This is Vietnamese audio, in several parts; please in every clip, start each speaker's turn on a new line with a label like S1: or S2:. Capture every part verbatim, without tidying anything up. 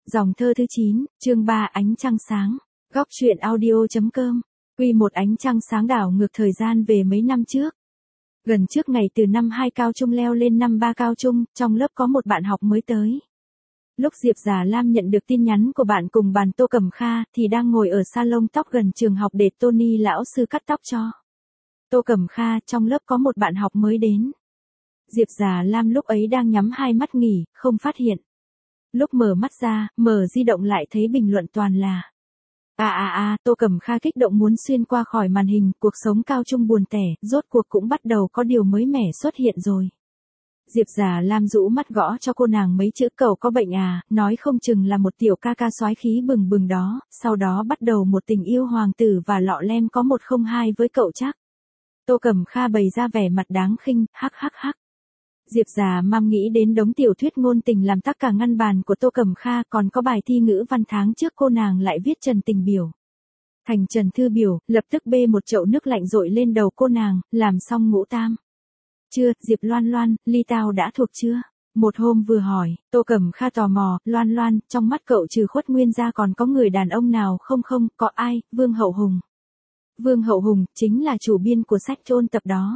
S1: Dòng thơ thứ chín, chương ba ánh trăng sáng. Góc truyện audio.com. Quy một ánh trăng sáng đảo ngược thời gian về mấy năm trước. Gần trước ngày từ năm hai cao trung leo lên năm ba cao trung, trong lớp có một bạn học mới tới. Lúc Diệp Già Lam nhận được tin nhắn của bạn cùng bàn Tô Cẩm Kha thì đang ngồi ở salon tóc gần trường học để Tony lão sư cắt tóc cho. Tô Cẩm Kha, trong lớp có một bạn học mới đến. Diệp Già Lam lúc ấy đang nhắm hai mắt nghỉ, không phát hiện. Lúc mở mắt ra, mở di động lại thấy bình luận toàn là À à à, Tô Cẩm Kha kích động muốn xuyên qua khỏi màn hình, cuộc sống cao trung buồn tẻ, rốt cuộc cũng bắt đầu có điều mới mẻ xuất hiện rồi. Diệp Già Lam rũ mắt gõ cho cô nàng mấy chữ cậu có bệnh à, nói không chừng là một tiểu ca ca soái khí bừng bừng đó, sau đó bắt đầu một tình yêu hoàng tử và lọ lem có một không hai với cậu chắc. Tô Cẩm Kha bày ra vẻ mặt đáng khinh, hắc hắc hắc. Diệp Già Mam nghĩ đến đống tiểu thuyết ngôn tình làm tắc cả ngăn bàn của Tô Cẩm Kha, còn có bài thi ngữ văn tháng trước cô nàng lại viết trần tình biểu. Thành trần thư biểu, lập tức bê một chậu nước lạnh dội lên đầu cô nàng, làm xong ngũ tam. Chưa, Diệp Loan Loan, ly tao đã thuộc chưa? Một hôm vừa hỏi, Tô Cẩm Kha tò mò, Loan Loan, trong mắt cậu trừ Khuất Nguyên ra còn có người đàn ông nào không không, có ai, Vương Hậu Hùng. Vương Hậu Hùng, chính là chủ biên của sách ôn tập đó.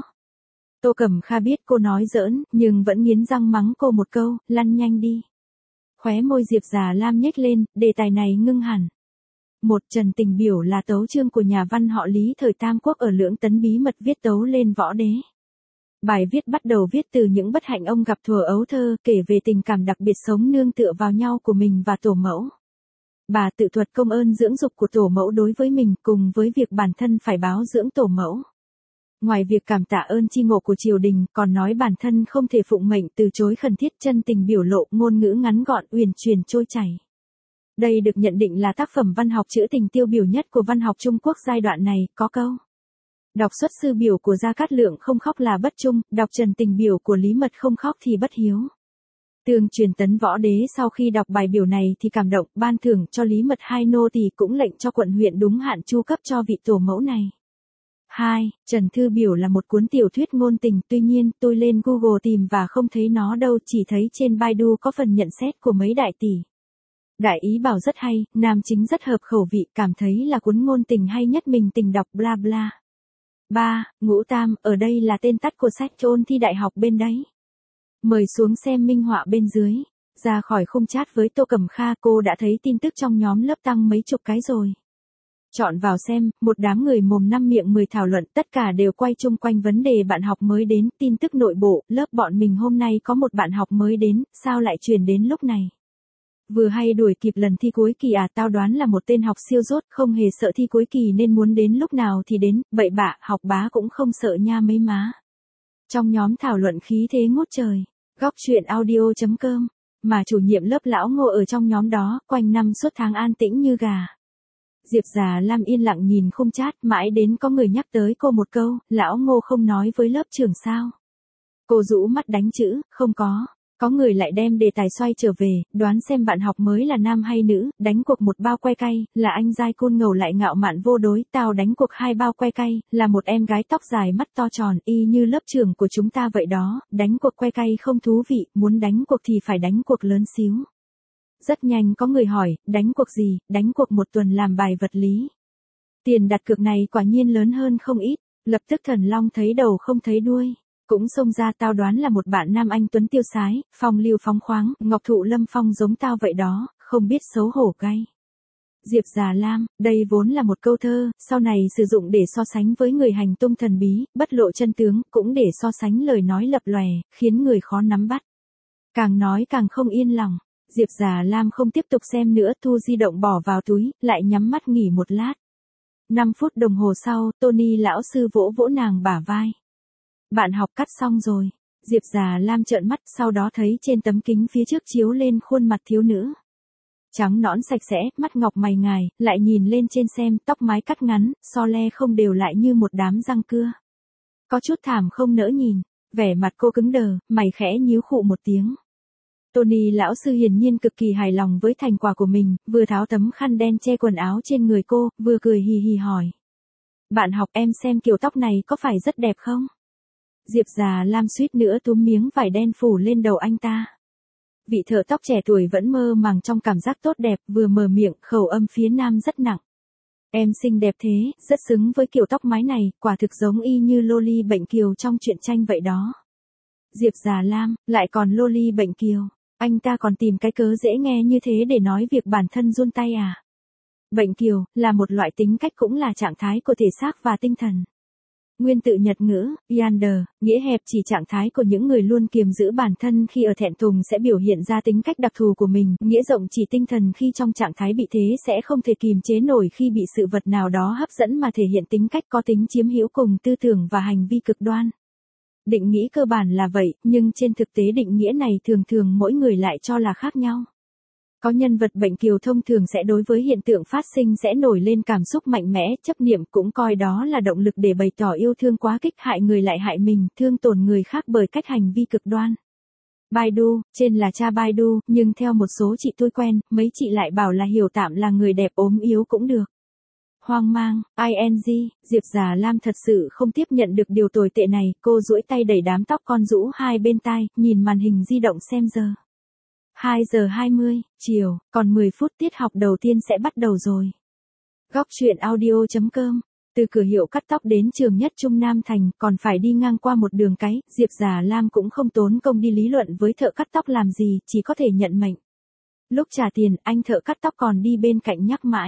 S1: Tô Cẩm Kha biết cô nói giỡn, nhưng vẫn nghiến răng mắng cô một câu, lăn nhanh đi. Khóe môi Diệp Già Lam nhếch lên, đề tài này ngưng hẳn. Một trần tình biểu là tấu chương của nhà văn họ Lý thời Tam Quốc ở Lưỡng Tấn bí mật viết tấu lên võ đế. Bài viết bắt đầu viết từ những bất hạnh ông gặp thuở ấu thơ, kể về tình cảm đặc biệt sống nương tựa vào nhau của mình và tổ mẫu. Bà tự thuật công ơn dưỡng dục của tổ mẫu đối với mình cùng với việc bản thân phải báo dưỡng tổ mẫu. Ngoài việc cảm tạ ơn chi ngộ của triều đình, còn nói bản thân không thể phụng mệnh từ chối khẩn thiết, chân tình biểu lộ, ngôn ngữ ngắn gọn, uyển chuyển trôi chảy. Đây được nhận định là tác phẩm văn học trữ tình tiêu biểu nhất của văn học Trung Quốc giai đoạn này, có câu. Đọc xuất sư biểu của Gia Cát Lượng không khóc là bất trung, đọc trần tình biểu của Lý Mật không khóc thì bất hiếu. Tường Truyền Tấn võ đế sau khi đọc bài biểu này thì cảm động, ban thưởng cho Lý Mật hai nô tỳ cũng lệnh cho quận huyện đúng hạn chu cấp cho vị tổ mẫu này. hai. Trần Thư Biểu là một cuốn tiểu thuyết ngôn tình, tuy nhiên tôi lên Google tìm và không thấy nó đâu, chỉ thấy trên Baidu có phần nhận xét của mấy đại tỷ. Đại ý bảo rất hay, nam chính rất hợp khẩu vị, cảm thấy là cuốn ngôn tình hay nhất mình tình đọc bla bla. ba. Ngũ tam, ở đây là tên tắt của sách ôn thi đại học bên đấy. Mời xuống xem minh họa bên dưới. Ra khỏi khung chat với Tô Cẩm Kha, cô đã thấy tin tức trong nhóm lớp tăng mấy chục cái rồi. Chọn vào xem, một đám người mồm năm miệng mười thảo luận, tất cả đều quay chung quanh vấn đề bạn học mới đến, tin tức nội bộ, lớp bọn mình hôm nay có một bạn học mới đến, sao lại truyền đến lúc này? Vừa hay đuổi kịp lần thi cuối kỳ à, tao đoán là một tên học siêu dốt, không hề sợ thi cuối kỳ nên muốn đến lúc nào thì đến, bậy bạ, học bá cũng không sợ nha mấy má. Trong nhóm thảo luận khí thế ngút trời, góc truyện audio.com, mà chủ nhiệm lớp lão Ngô ở trong nhóm đó, quanh năm suốt tháng an tĩnh như gà. Diệp Già Lam yên lặng nhìn khung chat, mãi đến có người nhắc tới cô một câu, lão Ngô không nói với lớp trưởng sao? Cô rũ mắt đánh chữ, không có. Có người lại đem đề tài xoay trở về, đoán xem bạn học mới là nam hay nữ, đánh cuộc một bao que cay, là anh giai côn ngầu lại ngạo mạn vô đối, tao đánh cuộc hai bao que cay, là một em gái tóc dài mắt to tròn, y như lớp trưởng của chúng ta vậy đó, đánh cuộc que cay không thú vị, muốn đánh cuộc thì phải đánh cuộc lớn xíu. Rất nhanh có người hỏi, đánh cuộc gì, đánh cuộc một tuần làm bài vật lý. Tiền đặt cược này quả nhiên lớn hơn không ít, lập tức Thần Long thấy đầu không thấy đuôi. Cũng xông ra, tao đoán là một bạn nam anh tuấn tiêu sái, phong lưu phóng khoáng, ngọc thụ lâm phong giống tao vậy đó, không biết xấu hổ gay. Diệp Già Lam, đây vốn là một câu thơ, sau này sử dụng để so sánh với người hành tung thần bí, bất lộ chân tướng, cũng để so sánh lời nói lập lòe, khiến người khó nắm bắt. Càng nói càng không yên lòng. Diệp Già Lam không tiếp tục xem nữa, thu di động bỏ vào túi, lại nhắm mắt nghỉ một lát. năm phút đồng hồ sau, Tony lão sư vỗ vỗ nàng bả vai. Bạn học cắt xong rồi. Diệp Già Lam trợn mắt, sau đó thấy trên tấm kính phía trước chiếu lên khuôn mặt thiếu nữ. Trắng nõn sạch sẽ, mắt ngọc mày ngài, lại nhìn lên trên xem, tóc mái cắt ngắn, so le không đều lại như một đám răng cưa. Có chút thảm không nỡ nhìn, vẻ mặt cô cứng đờ, mày khẽ nhíu khụ một tiếng. Tony lão sư hiển nhiên cực kỳ hài lòng với thành quả của mình, vừa tháo tấm khăn đen che quần áo trên người cô, vừa cười hì hì hỏi. Bạn học, em xem kiểu tóc này có phải rất đẹp không? Diệp Già Lam suýt nữa túm miếng vải đen phủ lên đầu anh ta. Vị thợ tóc trẻ tuổi vẫn mơ màng trong cảm giác tốt đẹp, vừa mở miệng, khẩu âm phía nam rất nặng. Em xinh đẹp thế, rất xứng với kiểu tóc mái này, quả thực giống y như Loli Bệnh Kiều trong truyện tranh vậy đó. Diệp Già Lam, lại còn Loli Bệnh Kiều, anh ta còn tìm cái cớ dễ nghe như thế để nói việc bản thân run tay à? Bệnh Kiều, là một loại tính cách cũng là trạng thái của thể xác và tinh thần. Nguyên tự Nhật ngữ, Yander, nghĩa hẹp chỉ trạng thái của những người luôn kiềm giữ bản thân khi ở thẹn thùng sẽ biểu hiện ra tính cách đặc thù của mình, nghĩa rộng chỉ tinh thần khi trong trạng thái bị thế sẽ không thể kìm chế nổi khi bị sự vật nào đó hấp dẫn mà thể hiện tính cách có tính chiếm hữu cùng tư tưởng và hành vi cực đoan. Định nghĩa cơ bản là vậy, nhưng trên thực tế định nghĩa này thường thường mỗi người lại cho là khác nhau. Có nhân vật bệnh kiều thông thường sẽ đối với hiện tượng phát sinh sẽ nổi lên cảm xúc mạnh mẽ, chấp niệm, cũng coi đó là động lực để bày tỏ yêu thương quá kích, hại người lại hại mình, thương tổn người khác bởi cách hành vi cực đoan. Baidu, trên là cha Baidu, nhưng theo một số chị tôi quen, mấy chị lại bảo là hiểu tạm là người đẹp ốm yếu cũng được. Hoang mang, ing, Diệp Già Lam thật sự không tiếp nhận được điều tồi tệ này, cô duỗi tay đẩy đám tóc con rũ hai bên tai, nhìn màn hình di động xem giờ. hai giờ hai mươi, chiều, còn mười phút tiết học đầu tiên sẽ bắt đầu rồi. Góc truyện audio chấm com, từ cửa hiệu cắt tóc đến trường nhất trung Nam Thành, còn phải đi ngang qua một đường cái, Diệp Già Lam cũng không tốn công đi lý luận với thợ cắt tóc làm gì, chỉ có thể nhận mệnh. Lúc trả tiền, anh thợ cắt tóc còn đi bên cạnh nhắc mãi.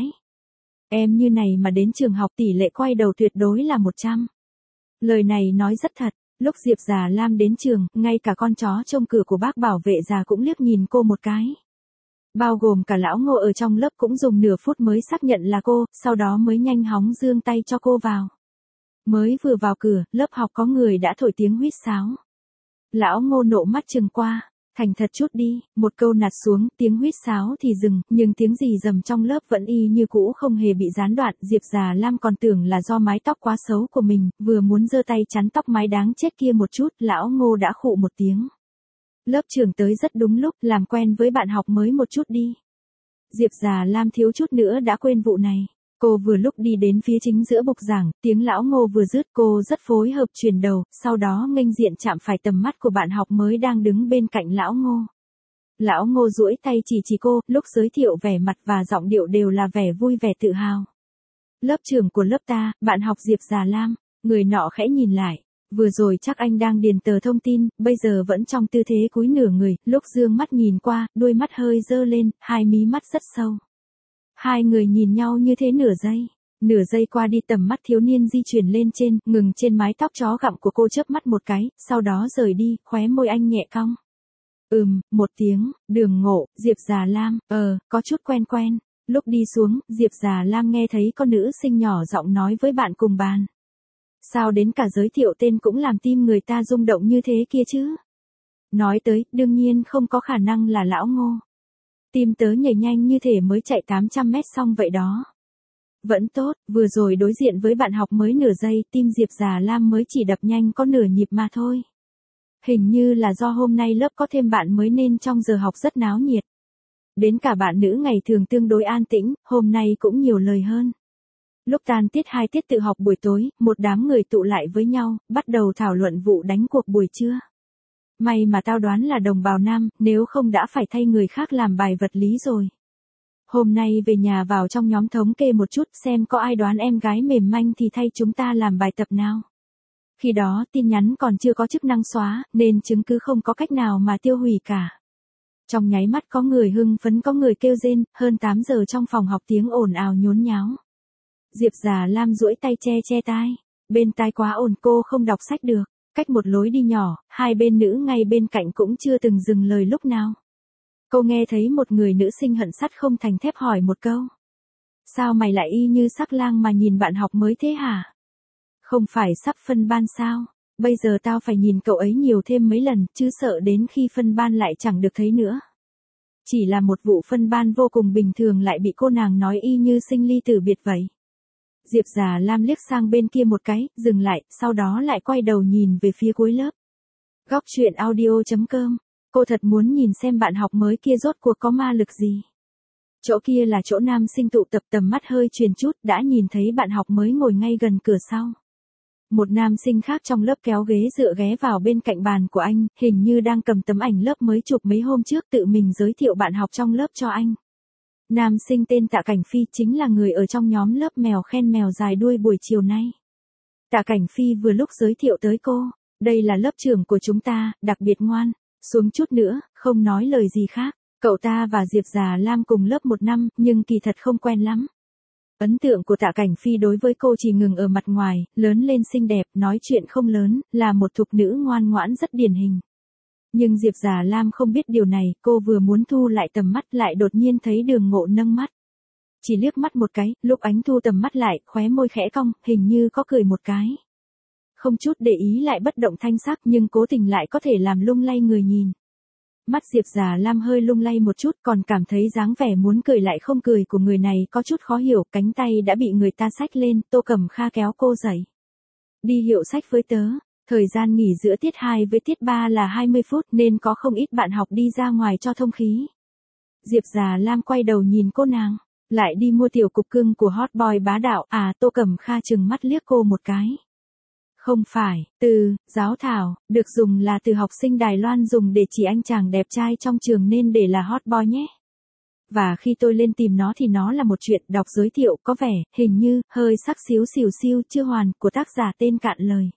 S1: Em như này mà đến trường học tỷ lệ quay đầu tuyệt đối là một trăm. Lời này nói rất thật. Lúc Diệp Già Lam đến trường, ngay cả con chó trông cửa của bác bảo vệ già cũng liếc nhìn cô một cái. Bao gồm cả lão Ngô ở trong lớp cũng dùng nửa phút mới xác nhận là cô, sau đó mới nhanh hóng giương tay cho cô vào. Mới vừa vào cửa, lớp học có người đã thổi tiếng huýt sáo. Lão Ngô nộ mắt chừng qua, thành thật chút đi, một câu nạt xuống, tiếng huýt sáo thì dừng, nhưng tiếng rì rầm trong lớp vẫn y như cũ không hề bị gián đoạn. Diệp Già Lam còn tưởng là do mái tóc quá xấu của mình, vừa muốn giơ tay chắn tóc mái đáng chết kia một chút, lão Ngô đã khụ một tiếng. Lớp trưởng tới rất đúng lúc, làm quen với bạn học mới một chút đi. Diệp Già Lam thiếu chút nữa đã quên vụ này. Cô vừa lúc đi đến phía chính giữa bục giảng, tiếng lão Ngô vừa dứt, cô rất phối hợp chuyển đầu, sau đó nghênh diện chạm phải tầm mắt của bạn học mới đang đứng bên cạnh lão Ngô. Lão Ngô duỗi tay chỉ chỉ cô, lúc giới thiệu vẻ mặt và giọng điệu đều là vẻ vui vẻ tự hào. Lớp trưởng của lớp ta, bạn học Diệp Già Lam. Người nọ khẽ nhìn lại. Vừa rồi chắc anh đang điền tờ thông tin, bây giờ vẫn trong tư thế cúi nửa người, lúc dương mắt nhìn qua, đôi mắt hơi dơ lên, hai mí mắt rất sâu. Hai người nhìn nhau như thế nửa giây. Nửa giây qua đi, tầm mắt thiếu niên di chuyển lên trên, ngừng trên mái tóc chó gặm của cô, chớp mắt một cái, sau đó rời đi, khóe môi anh nhẹ cong. Ừm, một tiếng, Đường Ngộ, Diệp Già Lam, ờ, có chút quen quen. Lúc đi xuống, Diệp Già Lam nghe thấy con nữ sinh nhỏ giọng nói với bạn cùng bàn. Sao đến cả giới thiệu tên cũng làm tim người ta rung động như thế kia chứ? Nói tới, đương nhiên không có khả năng là lão Ngô. Tim tớ nhảy nhanh như thể mới chạy tám trăm mét xong vậy đó. Vẫn tốt, vừa rồi đối diện với bạn học mới nửa giây, tim Diệp Già Lam mới chỉ đập nhanh có nửa nhịp mà thôi. Hình như là do hôm nay lớp có thêm bạn mới nên trong giờ học rất náo nhiệt. Đến cả bạn nữ ngày thường tương đối an tĩnh, hôm nay cũng nhiều lời hơn. Lúc tan tiết hai tiết tự học buổi tối, một đám người tụ lại với nhau, bắt đầu thảo luận vụ đánh cuộc buổi trưa. May mà tao đoán là đồng bào nam, nếu không đã phải thay người khác làm bài vật lý rồi. Hôm nay về nhà vào trong nhóm thống kê một chút xem có ai đoán em gái mềm manh thì thay chúng ta làm bài tập nào. Khi đó tin nhắn còn chưa có chức năng xóa, nên chứng cứ không có cách nào mà tiêu hủy cả. Trong nháy mắt có người hưng phấn có người kêu rên, hơn tám giờ trong phòng học tiếng ồn ào nhốn nháo. Diệp Già Lam duỗi tay che che tai, bên tai quá ồn cô không đọc sách được, cách một lối đi nhỏ, hai bên nữ ngay bên cạnh cũng chưa từng dừng lời lúc nào. Cô nghe thấy một người nữ sinh hận sắt không thành thép hỏi một câu. Sao mày lại y như sắc lang mà nhìn bạn học mới thế hả? Không phải sắp phân ban sao? Bây giờ tao phải nhìn cậu ấy nhiều thêm mấy lần, chứ sợ đến khi phân ban lại chẳng được thấy nữa. Chỉ là một vụ phân ban vô cùng bình thường lại bị cô nàng nói y như sinh ly tử biệt vậy. Diệp Già Lam liếc sang bên kia một cái, dừng lại, sau đó lại quay đầu nhìn về phía cuối lớp. Góc truyện audio chấm com, cô thật muốn nhìn xem bạn học mới kia rốt cuộc có ma lực gì. Chỗ kia là chỗ nam sinh tụ tập, tầm mắt hơi truyền chút, đã nhìn thấy bạn học mới ngồi ngay gần cửa sau. Một nam sinh khác trong lớp kéo ghế dựa ghé vào bên cạnh bàn của anh, hình như đang cầm tấm ảnh lớp mới chụp mấy hôm trước tự mình giới thiệu bạn học trong lớp cho anh. Nam sinh tên Tạ Cảnh Phi chính là người ở trong nhóm lớp mèo khen mèo dài đuôi buổi chiều nay. Tạ Cảnh Phi vừa lúc giới thiệu tới cô, đây là lớp trưởng của chúng ta, đặc biệt ngoan, xuống chút nữa, không nói lời gì khác. Cậu ta và Diệp Già Lam cùng lớp một năm, nhưng kỳ thật không quen lắm. Ấn tượng của Tạ Cảnh Phi đối với cô chỉ ngừng ở mặt ngoài, lớn lên xinh đẹp, nói chuyện không lớn, là một thục nữ ngoan ngoãn rất điển hình. Nhưng Diệp Già Lam không biết điều này, cô vừa muốn thu lại tầm mắt lại đột nhiên thấy Đường Ngộ nâng mắt. Chỉ liếc mắt một cái, lúc ánh thu tầm mắt lại, khóe môi khẽ cong, hình như có cười một cái. Không chút để ý lại bất động thanh sắc nhưng cố tình lại có thể làm lung lay người nhìn. Mắt Diệp Già Lam hơi lung lay một chút còn cảm thấy dáng vẻ muốn cười lại không cười của người này có chút khó hiểu, cánh tay đã bị người ta xách lên, Tô Cẩm Kha kéo cô dậy. Đi hiệu sách với tớ, thời gian nghỉ giữa tiết hai với tiết ba là hai mươi phút nên có không ít bạn học đi ra ngoài cho thông khí. Diệp Già Lam quay đầu nhìn cô nàng, lại đi mua tiểu cục cưng của hot boy bá đạo, à Tô Cẩm Kha trừng mắt liếc cô một cái. Không phải, từ, giáo thảo, được dùng là từ học sinh Đài Loan dùng để chỉ anh chàng đẹp trai trong trường nên để là hot boy nhé. Và khi tôi lên tìm nó thì nó là một chuyện đọc giới thiệu có vẻ, hình như, hơi sắc xíu xìu xiu chưa hoàn của tác giả tên cạn lời.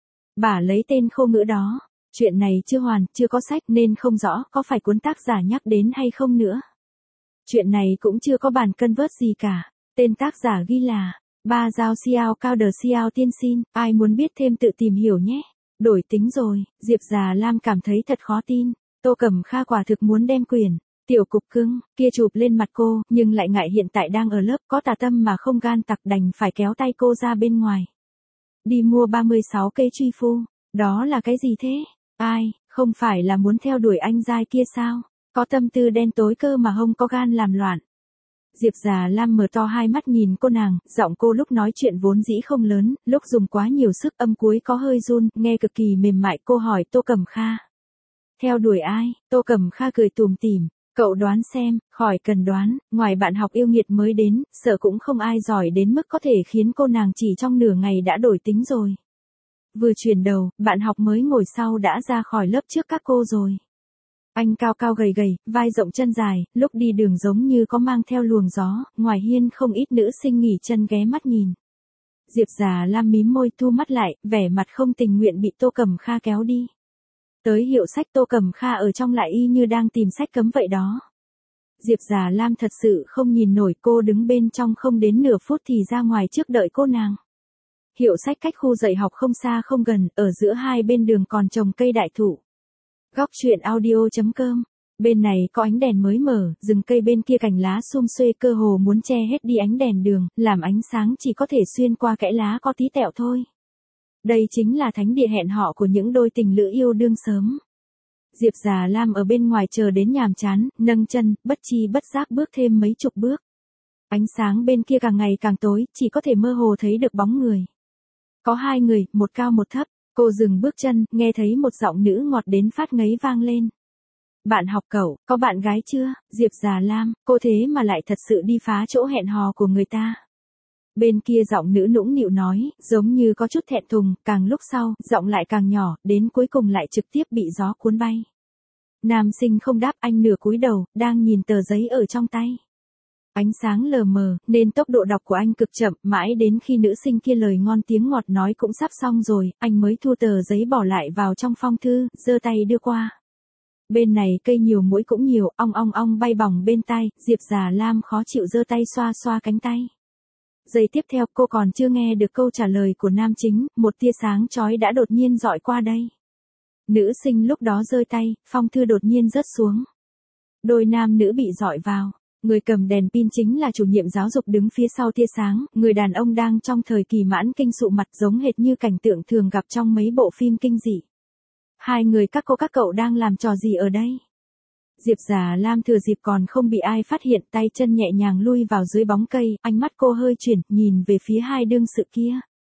S1: Bà lấy tên khô ngữ đó, chuyện này chưa hoàn, chưa có sách nên không rõ có phải cuốn tác giả nhắc đến hay không nữa. Chuyện này cũng chưa có bản cân vớt gì cả, tên tác giả ghi là Ba Giao Xiao Cao Đờ Xiao Tiên Xin, ai muốn biết thêm tự tìm hiểu nhé. Đổi tính rồi, Diệp Già Lam cảm thấy thật khó tin, Tô Cẩm Kha quả thực muốn đem quyền, tiểu cục cưng, kia chụp lên mặt cô, nhưng lại ngại hiện tại đang ở lớp có tà tâm mà không gan tặc đành phải kéo tay cô ra bên ngoài. Đi mua ba mươi sáu cây truy phu, đó là cái gì thế? Ai, không phải là muốn theo đuổi anh giai kia sao? Có tâm tư đen tối cơ mà không có gan làm loạn. Diệp Già Lam mở to hai mắt nhìn cô nàng, giọng cô lúc nói chuyện vốn dĩ không lớn, lúc dùng quá nhiều sức âm cuối có hơi run, nghe cực kỳ mềm mại. Cô hỏi Tô Cẩm Kha. Theo đuổi ai? Tô Cẩm Kha cười tủm tỉm, cậu đoán xem, khỏi cần đoán, ngoài bạn học yêu nghiệt mới đến, sợ cũng không ai giỏi đến mức có thể khiến cô nàng chỉ trong nửa ngày đã đổi tính rồi. Vừa chuyển đầu, bạn học mới ngồi sau đã ra khỏi lớp trước các cô rồi. Anh cao cao gầy gầy, vai rộng chân dài, lúc đi đường giống như có mang theo luồng gió, ngoài hiên không ít nữ sinh nghỉ chân ghé mắt nhìn. Diệp Già Lam mím môi thu mắt lại, vẻ mặt không tình nguyện bị Tô Cẩm Kha kéo đi. Tới hiệu sách Tô Cẩm Kha ở trong lại y như đang tìm sách cấm vậy đó. Diệp Già Lam thật sự không nhìn nổi, cô đứng bên trong không đến nửa phút thì ra ngoài trước đợi cô nàng. Hiệu sách cách khu dạy học không xa không gần, ở giữa hai bên đường còn trồng cây đại thụ. Góc truyện audio chấm com. Bên này có ánh đèn mới mở, rừng cây bên kia cành lá sum xuê cơ hồ muốn che hết đi ánh đèn đường, làm ánh sáng chỉ có thể xuyên qua kẽ lá có tí tẹo thôi. Đây chính là thánh địa hẹn hò của những đôi tình lữ yêu đương sớm. Diệp Già Lam ở bên ngoài chờ đến nhàm chán, nâng chân, bất chi bất giác bước thêm mấy chục bước. Ánh sáng bên kia càng ngày càng tối, chỉ có thể mơ hồ thấy được bóng người. Có hai người, một cao một thấp. Cô dừng bước chân, nghe thấy một giọng nữ ngọt đến phát ngấy vang lên. Bạn học cậu, có bạn gái chưa? Diệp Già Lam, cô thế mà lại thật sự đi phá chỗ hẹn hò của người ta. Bên kia giọng nữ nũng nịu nói, giống như có chút thẹn thùng, càng lúc sau, giọng lại càng nhỏ, đến cuối cùng lại trực tiếp bị gió cuốn bay. Nam sinh không đáp, anh nửa cúi đầu, đang nhìn tờ giấy ở trong tay. Ánh sáng lờ mờ, nên tốc độ đọc của anh cực chậm, mãi đến khi nữ sinh kia lời ngon tiếng ngọt nói cũng sắp xong rồi, anh mới thu tờ giấy bỏ lại vào trong phong thư, giơ tay đưa qua. Bên này cây nhiều muỗi cũng nhiều, ong ong ong bay bỏng bên tai, Diệp Già Lam khó chịu giơ tay xoa xoa cánh tay. Giây tiếp theo cô còn chưa nghe được câu trả lời của nam chính, một tia sáng chói đã đột nhiên dọi qua đây. Nữ sinh lúc đó giơ tay, phong thư đột nhiên rớt xuống. Đôi nam nữ bị dọi vào. Người cầm đèn pin chính là chủ nhiệm giáo dục đứng phía sau tia sáng, người đàn ông đang trong thời kỳ mãn kinh sụ mặt giống hệt như cảnh tượng thường gặp trong mấy bộ phim kinh dị. Hai người các cô các cậu đang làm trò gì ở đây? Diệp Già Lam thừa dịp còn không bị ai phát hiện, tay chân nhẹ nhàng lui vào dưới bóng cây, ánh mắt cô hơi chuyển, nhìn về phía hai đương sự kia.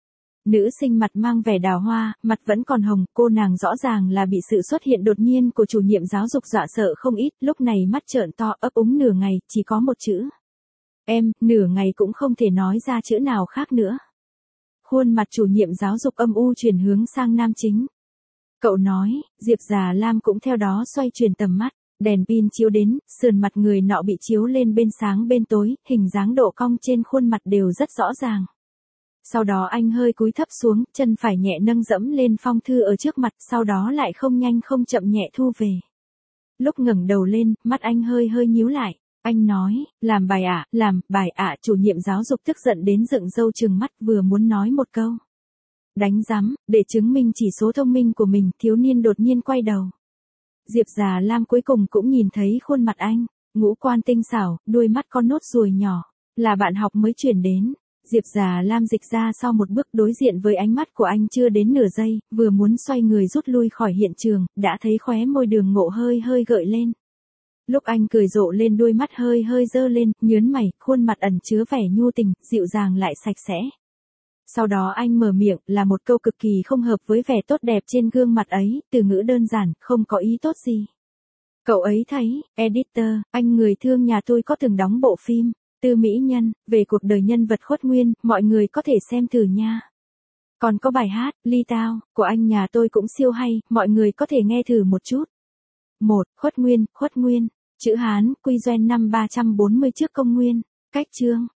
S1: Nữ sinh mặt mang vẻ đào hoa, mặt vẫn còn hồng, cô nàng rõ ràng là bị sự xuất hiện đột nhiên của chủ nhiệm giáo dục dọa sợ không ít, lúc này mắt trợn to ấp úng nửa ngày, chỉ có một chữ. Em, nửa ngày cũng không thể nói ra chữ nào khác nữa. Khuôn mặt chủ nhiệm giáo dục âm u chuyển hướng sang nam chính. Cậu nói, Diệp Già Lam cũng theo đó xoay chuyển tầm mắt, đèn pin chiếu đến, sườn mặt người nọ bị chiếu lên bên sáng bên tối, hình dáng độ cong trên khuôn mặt đều rất rõ ràng. Sau đó anh hơi cúi thấp xuống, chân phải nhẹ nâng dẫm lên phong thư ở trước mặt, sau đó lại không nhanh không chậm nhẹ thu về. Lúc ngẩng đầu lên, mắt anh hơi hơi nhíu lại. Anh nói, làm bài ạ, à, làm, bài ạ, à, chủ nhiệm giáo dục tức giận đến dựng râu trừng mắt vừa muốn nói một câu. Đánh rắm, để chứng minh chỉ số thông minh của mình, thiếu niên đột nhiên quay đầu. Diệp Già Lam cuối cùng cũng nhìn thấy khuôn mặt anh, ngũ quan tinh xảo, đuôi mắt con nốt ruồi nhỏ, là bạn học mới chuyển đến. Diệp Già Lam dịch ra sau một bước đối diện với ánh mắt của anh chưa đến nửa giây, vừa muốn xoay người rút lui khỏi hiện trường, đã thấy khóe môi Đường Ngộ hơi hơi gợi lên. Lúc anh cười rộ lên đôi mắt hơi hơi dơ lên, nhớn mày, khuôn mặt ẩn chứa vẻ nhu tình, dịu dàng lại sạch sẽ. Sau đó anh mở miệng là một câu cực kỳ không hợp với vẻ tốt đẹp trên gương mặt ấy, từ ngữ đơn giản, không có ý tốt gì. Cậu ấy thấy, editor, anh người thương nhà tôi có từng đóng bộ phim, Tư Mỹ Nhân, về cuộc đời nhân vật Khuất Nguyên, mọi người có thể xem thử nha. Còn có bài hát, Ly Tao, của anh nhà tôi cũng siêu hay, mọi người có thể nghe thử một chút. một. Khuất Nguyên, Khuất Nguyên, chữ Hán, Quy Doen năm ba trăm bốn mươi trước công nguyên, cách chương.